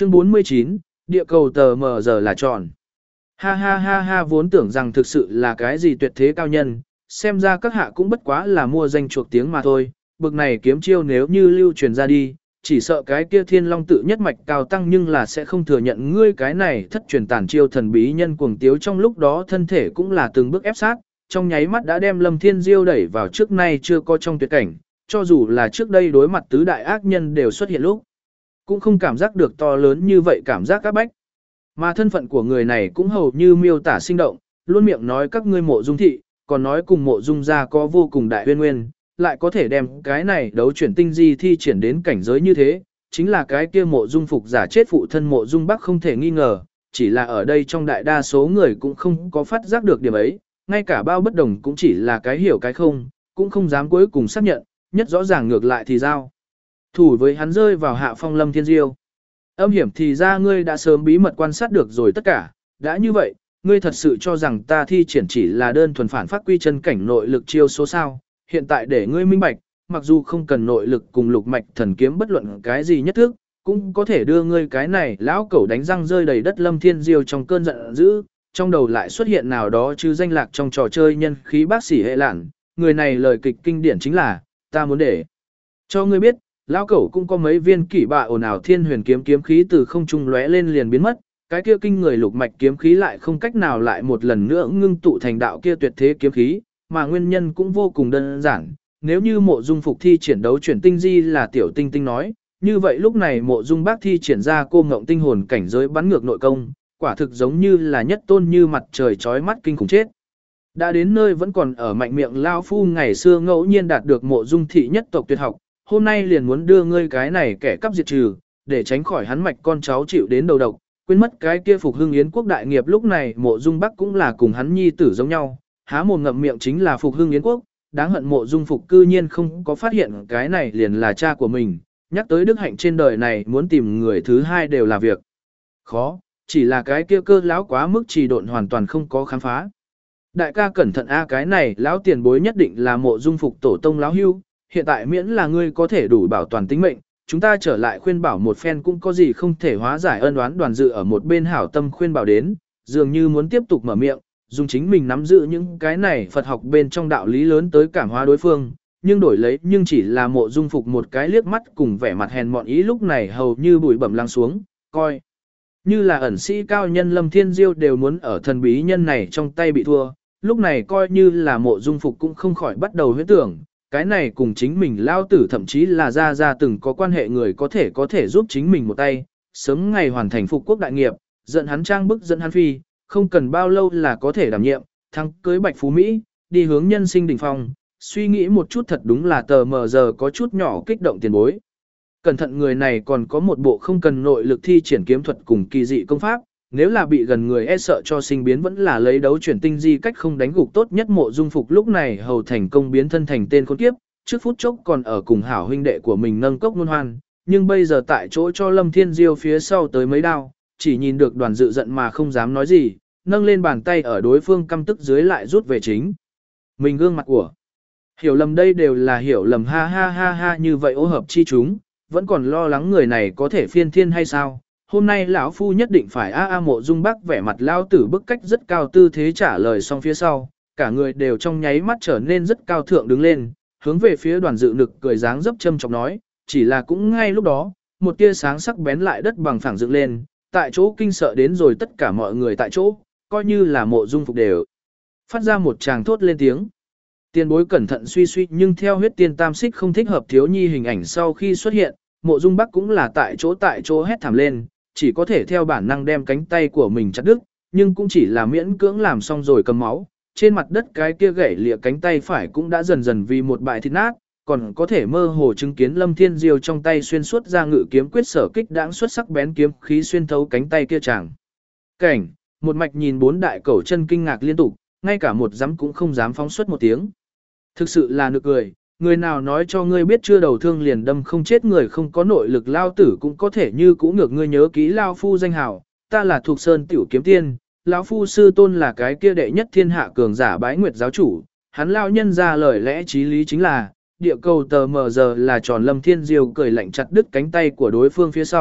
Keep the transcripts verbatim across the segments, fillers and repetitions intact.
Chương bốn mươi chín, địa cầu tờ mờ giờ là tròn. Ha ha ha ha, vốn tưởng rằng thực sự là cái gì tuyệt thế cao nhân, xem ra các hạ cũng bất quá là mua danh chuộc tiếng mà thôi, bực này kiếm chiêu nếu như lưu truyền ra đi, chỉ sợ cái kia thiên long tự nhất mạch cao tăng nhưng là sẽ không thừa nhận ngươi cái này thất truyền tản chiêu thần bí nhân cuồng tiếu, trong lúc đó thân thể cũng là từng bước ép sát, trong nháy mắt đã đem Lâm Thiên Diêu đẩy vào trước nay chưa có trong tuyệt cảnh, cho dù là trước đây đối mặt tứ đại ác nhân đều xuất hiện lúc, cũng không cảm giác được to lớn như vậy cảm giác áp bách. Mà thân phận của người này cũng hầu như miêu tả sinh động, luôn miệng nói các ngươi Mộ Dung thị, còn nói cùng Mộ Dung gia có vô cùng đại uyên nguyên, lại có thể đem cái này đấu chuyển tinh di thi triển đến cảnh giới như thế, chính là cái kia Mộ Dung Phục giả chết phụ thân Mộ Dung Bắc không thể nghi ngờ, chỉ là ở đây trong đại đa số người cũng không có phát giác được điểm ấy, ngay cả bao bất đồng cũng chỉ là cái hiểu cái không, cũng không dám cuối cùng xác nhận, nhất rõ ràng ngược lại thì giao thủ với hắn rơi vào hạ phong Lâm Thiên Diêu. Âm hiểm thì ra ngươi đã sớm bí mật quan sát được rồi tất cả, đã như vậy, ngươi thật sự cho rằng ta thi triển chỉ là đơn thuần phản phát quy chân cảnh nội lực chiêu số sao, hiện tại để ngươi minh bạch, mặc dù không cần nội lực cùng lục mạch thần kiếm bất luận cái gì nhất thức, cũng có thể đưa ngươi cái này lão cẩu đánh răng rơi đầy đất. Lâm Thiên Diêu trong cơn giận dữ, trong đầu lại xuất hiện nào đó chứ danh lạc trong trò chơi nhân khí bác sĩ hệ lạn, người này lời kịch kinh điển chính là, ta muốn để cho ngươi biết, lão cẩu cũng có mấy viên kỷ bạ ồn ào thiên huyền kiếm kiếm khí từ không trung lóe lên liền biến mất, cái kia kinh người lục mạch kiếm khí lại không cách nào lại một lần nữa ngưng tụ thành đạo kia tuyệt thế kiếm khí, mà nguyên nhân cũng vô cùng đơn giản, nếu như Mộ Dung Phục thi triển đấu chuyển tinh di là tiểu tinh tinh nói, như vậy lúc này Mộ Dung Bác thi triển ra cô ngộng tinh hồn cảnh giới bắn ngược nội công, quả thực giống như là nhất tôn như mặt trời chói mắt kinh khủng chết. Đã đến nơi vẫn còn ở mạnh miệng lao phu ngày xưa ngẫu nhiên đạt được Mộ Dung thị nhất tộc tuyệt học, hôm nay liền muốn đưa ngươi cái này kẻ cắp diệt trừ, để tránh khỏi hắn mạch con cháu chịu đến đầu độc, quên mất cái kia phục hưng yến quốc đại nghiệp. Lúc này Mộ Dung Bắc cũng là cùng hắn nhi tử giống nhau, há mồm ngậm miệng chính là phục hưng yến quốc, đáng hận Mộ Dung Phục cư nhiên không có phát hiện cái này liền là cha của mình, nhắc tới đức hạnh trên đời này muốn tìm người thứ hai đều là việc khó, chỉ là cái kia cơ lão quá mức trì độn hoàn toàn không có khám phá. Đại ca cẩn thận a, cái này lão tiền bối nhất định là Mộ Dung Phục tổ tông lão hưu, hiện tại miễn là ngươi có thể đủ bảo toàn tính mệnh, chúng ta trở lại khuyên bảo một phen cũng có gì không thể hóa giải ân oán. Đoàn Dự ở một bên hảo tâm khuyên bảo đến, dường như muốn tiếp tục mở miệng, dùng chính mình nắm giữ những cái này Phật học bên trong đạo lý lớn tới cảm hóa đối phương, nhưng đổi lấy nhưng chỉ là Mộ Dung Phục một cái liếc mắt cùng vẻ mặt hèn mọn ý lúc này hầu như bụi bẩm lắng xuống, coi như là ẩn sĩ cao nhân Lâm Thiên Diêu đều muốn ở thần bí nhân này trong tay bị thua, lúc này coi như là Mộ Dung Phục cũng không khỏi bắt đầu huyễn tưởng, cái này cùng chính mình lao tử thậm chí là ra ra từng có quan hệ người có thể có thể giúp chính mình một tay, sớm ngày hoàn thành phục quốc đại nghiệp, dẫn hắn trang bức dẫn hắn phi, không cần bao lâu là có thể đảm nhiệm, thăng cưới bạch phú Mỹ, đi hướng nhân sinh đỉnh phong. Suy nghĩ một chút thật đúng là tờ mờ giờ có chút nhỏ kích động tiền bối. Cẩn thận, người này còn có một bộ không cần nội lực thi triển kiếm thuật cùng kỳ dị công pháp, nếu là bị gần người e sợ cho sinh biến vẫn là lấy đấu chuyển tinh di cách không đánh gục tốt nhất. Mộ Dung Phục lúc này hầu thành công biến thân thành tên khốn kiếp, trước phút chốc còn ở cùng hảo huynh đệ của mình nâng cốc luân hoan, nhưng bây giờ tại chỗ cho Lâm Thiên Diêu phía sau tới mấy đao, chỉ nhìn được Đoàn Dự giận mà không dám nói gì, nâng lên bàn tay ở đối phương căm tức dưới lại rút về chính mình gương mặt của. Hiểu lầm, đây đều là hiểu lầm, ha ha ha ha, như vậy ô hợp chi chúng, vẫn còn lo lắng người này có thể phiên thiên hay sao? Hôm nay lão phu nhất định phải a a. Mộ Dung Bắc vẻ mặt lao tử bức cách rất cao tư thế trả lời xong phía sau, cả người đều trong nháy mắt trở nên rất cao thượng đứng lên, hướng về phía Đoàn Dự nực cười dáng dấp châm chọc nói, chỉ là cũng ngay lúc đó, một tia sáng sắc bén lại đất bằng phẳng dựng lên, tại chỗ kinh sợ đến rồi tất cả mọi người tại chỗ, coi như là Mộ Dung Phục đều phát ra một tràng thốt lên tiếng. Tiền bối cẩn thận suy suy, nhưng theo huyết tiên tam xích không thích hợp thiếu nhi hình ảnh sau khi xuất hiện, Mộ Dung Bắc cũng là tại chỗ tại chỗ hét thảm lên, chỉ có thể theo bản năng đem cánh tay của mình chặt đứt, nhưng cũng chỉ là miễn cưỡng làm xong rồi cầm máu, trên mặt đất cái kia gãy lìa cánh tay phải cũng đã dần dần vì một bãi thịt nát, còn có thể mơ hồ chứng kiến Lâm Thiên Diêu trong tay xuyên suốt ra ngự kiếm quyết sở kích đãng xuất sắc bén kiếm khí xuyên thấu cánh tay kia chàng. Cảnh, một mạch nhìn bốn đại cẩu chân kinh ngạc liên tục, ngay cả một dám cũng không dám phóng xuất một tiếng. Thực sự là nực cười, người nào nói cho ngươi biết chưa đầu thương liền đâm không chết người không có nội lực lao tử cũng có thể như cũ ngược. Ngươi nhớ kỹ lao phu danh hào, ta là thuộc sơn tiểu kiếm tiên, lão phu sư tôn là cái kia đệ nhất thiên hạ cường giả Bái Nguyệt giáo chủ, hắn lao nhân ra lời lẽ chí lý chính là, địa cầu tờ mờ giờ là tròn. Lâm Thiên Diêu cười lạnh chặt đứt cánh tay của đối phương phía sau,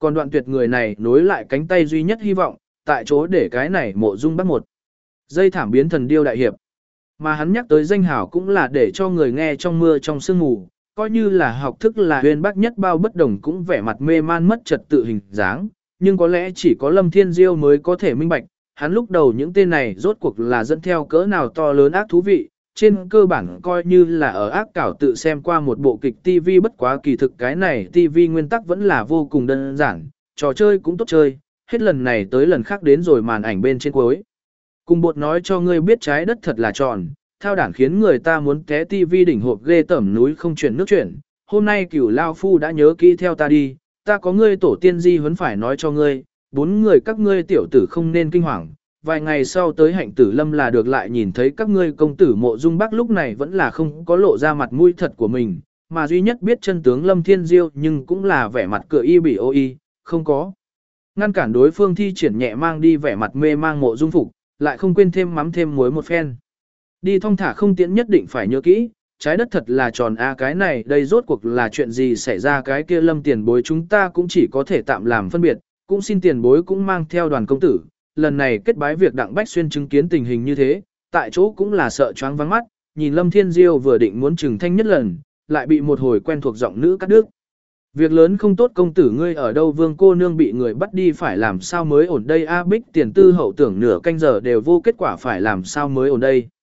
còn đoạn tuyệt người này nối lại cánh tay duy nhất hy vọng, tại chỗ để cái này mộ dung bắt một dây thảm biến thần điêu đại hiệp. Mà hắn nhắc tới danh hảo cũng là để cho người nghe trong mưa trong sương mù, coi như là học thức là huyền bác nhất bao bất đồng cũng vẻ mặt mê man mất trật tự hình dáng, nhưng có lẽ chỉ có Lâm Thiên Diêu mới có thể minh bạch, hắn lúc đầu những tên này rốt cuộc là dẫn theo cỡ nào to lớn ác thú vị, trên cơ bản coi như là ở ác cảo tự xem qua một bộ kịch ti vi, bất quá kỳ thực cái này ti vi nguyên tắc vẫn là vô cùng đơn giản, trò chơi cũng tốt chơi, hết lần này tới lần khác đến rồi màn ảnh bên trên cuối. Cùng bột nói cho ngươi biết trái đất thật là tròn, thao đản khiến người ta muốn té tivi đỉnh hộp ghê tẩm núi không chuyển nước chuyển. Hôm nay cửu lao phu đã nhớ kỹ theo ta đi, ta có ngươi tổ tiên di huấn phải nói cho ngươi, bốn người các ngươi tiểu tử không nên kinh hoàng. Vài ngày sau tới hạnh tử lâm là được lại nhìn thấy các ngươi công tử mộ dung bắc lúc này vẫn là không có lộ ra mặt mũi thật của mình, mà duy nhất biết chân tướng Lâm Thiên Diêu nhưng cũng là vẻ mặt cửa y bị ô y, không có. Ngăn cản đối phương thi triển nhẹ mang đi vẻ mặt mê mang mộ dung phục, lại không quên thêm mắm thêm muối một phen. Đi thong thả không tiễn nhất định phải nhớ kỹ, trái đất thật là tròn a, cái này đây rốt cuộc là chuyện gì xảy ra, cái kia Lâm tiền bối chúng ta cũng chỉ có thể tạm làm phân biệt, cũng xin tiền bối cũng mang theo đoàn công tử, lần này kết bái việc Đặng Bách Xuyên chứng kiến tình hình như thế, tại chỗ cũng là sợ choáng vắng mắt, nhìn Lâm Thiên Diêu vừa định muốn trừng thanh nhất lần, lại bị một hồi quen thuộc giọng nữ cắt đứt. Việc lớn không tốt công tử ngươi ở đâu, vương cô nương bị người bắt đi phải làm sao mới ổn đây a, Bích tiền tư hậu tưởng nửa canh giờ đều vô kết quả phải làm sao mới ổn đây.